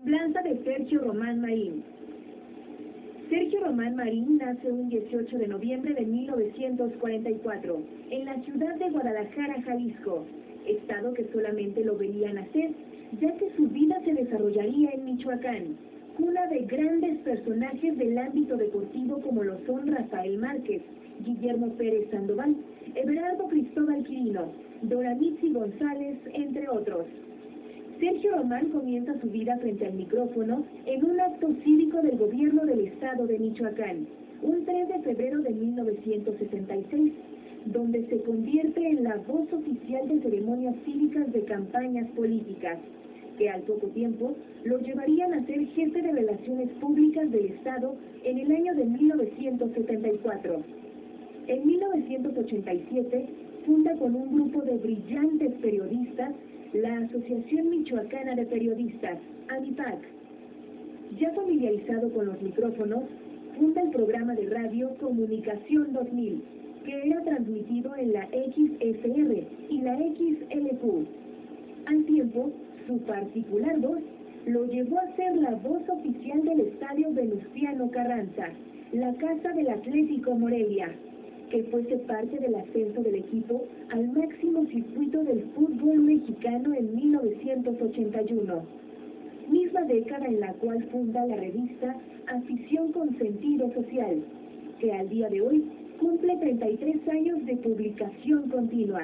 Semblanza de Sergio Román Marín. Sergio Román Marín nace un 18 de noviembre de 1944 en la ciudad de Guadalajara, Jalisco, estado que solamente lo veía nacer, ya que su vida se desarrollaría en Michoacán, cuna de grandes personajes del ámbito deportivo como lo son Rafael Márquez, Guillermo Pérez Sandoval, Everardo Cristóbal Quirino, Doramitzi González, entre otros. Sergio Román comienza su vida frente al micrófono en un acto cívico del gobierno del estado de Michoacán, un 3 de febrero de 1976, donde se convierte en la voz oficial de ceremonias cívicas de campañas políticas, que al poco tiempo lo llevarían a ser jefe de Relaciones Públicas del Estado en el año de 1974. En 1987 funda con un grupo de brillantes periodistas la Asociación Michoacana de Periodistas, AMIPAC. Ya familiarizado con los micrófonos, funda el programa de radio Comunicación 2000, que era transmitido en la XFR y la XLQ. Al tiempo, su particular voz lo llevó a ser la voz oficial del Estadio Venustiano Carranza, la casa del Atlético Morelia, que fuese parte del ascenso del equipo al máximo circuito del fútbol mexicano en 1981, misma década en la cual funda la revista Afición con Sentido Social, que al día de hoy cumple 33 años de publicación continua.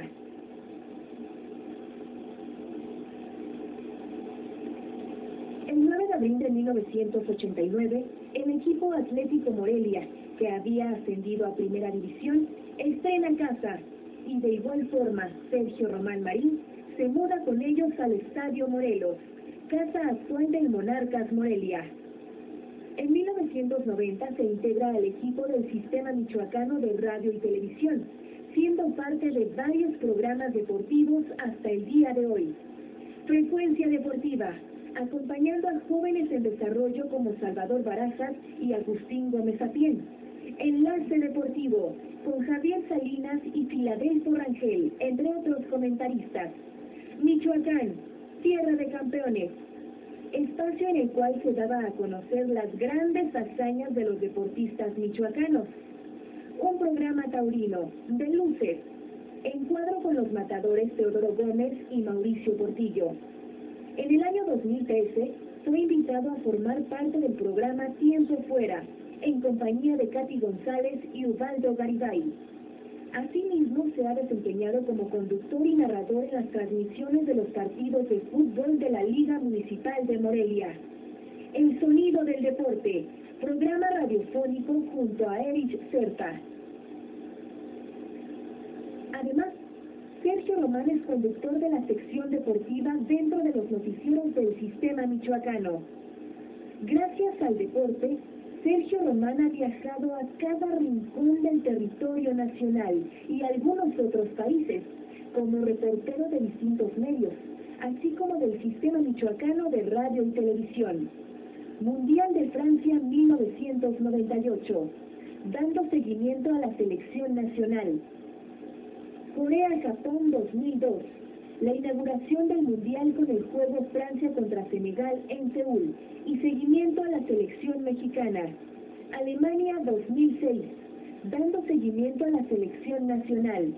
El 9 de abril de 1989, el equipo Atlético Morelia, que había ascendido a Primera División, estrena casa, y de igual forma Sergio Román Marín se muda con ellos al Estadio Morelos, casa actual del Monarcas Morelia. En 1990 se integra al equipo del Sistema Michoacano de Radio y Televisión, siendo parte de varios programas deportivos hasta el día de hoy. Frecuencia Deportiva, acompañando a jóvenes en desarrollo como Salvador Barajas y Agustín Gómez Apién. Enlace Deportivo, con Javier Salinas y Filadelfo Rangel, entre otros comentaristas. Michoacán, tierra de campeones. Espacio en el cual se daba a conocer las grandes hazañas de los deportistas michoacanos. Un programa taurino, de luces, en cuadro con los matadores Teodoro Gómez y Mauricio Portillo. En el año 2013 fue invitado a formar parte del programa Tiempo Fuera, en compañía de Katy González y Ubaldo Garibay. Asimismo, se ha desempeñado como conductor y narrador en las transmisiones de los partidos de fútbol de la Liga Municipal de Morelia. El Sonido del Deporte, programa radiofónico junto a Erich Serpa. Además, Sergio Román es conductor de la sección deportiva dentro de los noticieros del Sistema Michoacano. Gracias al deporte, Sergio Román ha viajado a cada rincón del territorio nacional y algunos otros países, como reportero de distintos medios, así como del Sistema Michoacano de Radio y Televisión. Mundial de Francia 1998, dando seguimiento a la selección nacional. Corea-Japón 2002, la inauguración del Mundial con el juego Francia contra Senegal en Seúl y seguimiento a la selección mexicana. Alemania 2006, dando seguimiento a la selección nacional.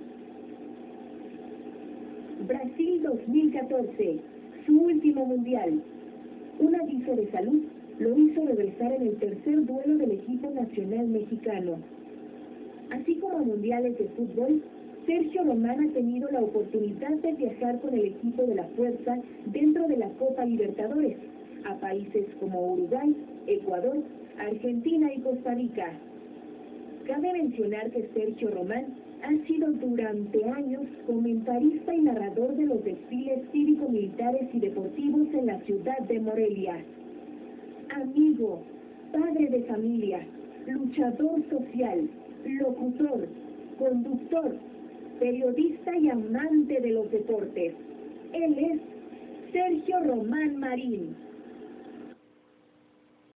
Brasil 2014, su último Mundial. Un aviso de salud lo hizo regresar en el tercer duelo del equipo nacional mexicano. Así como a mundiales de fútbol, Sergio Román ha tenido la oportunidad de viajar con el equipo de la Fuerza dentro de la Copa Libertadores, a países como Uruguay, Ecuador, Argentina y Costa Rica. Cabe mencionar que Sergio Román ha sido durante años comentarista y narrador de los desfiles cívico-militares y deportivos en la ciudad de Morelia. Amigo, padre de familia, luchador social, locutor, conductor, periodista y amante de los deportes. Él es Sergio Román Marín.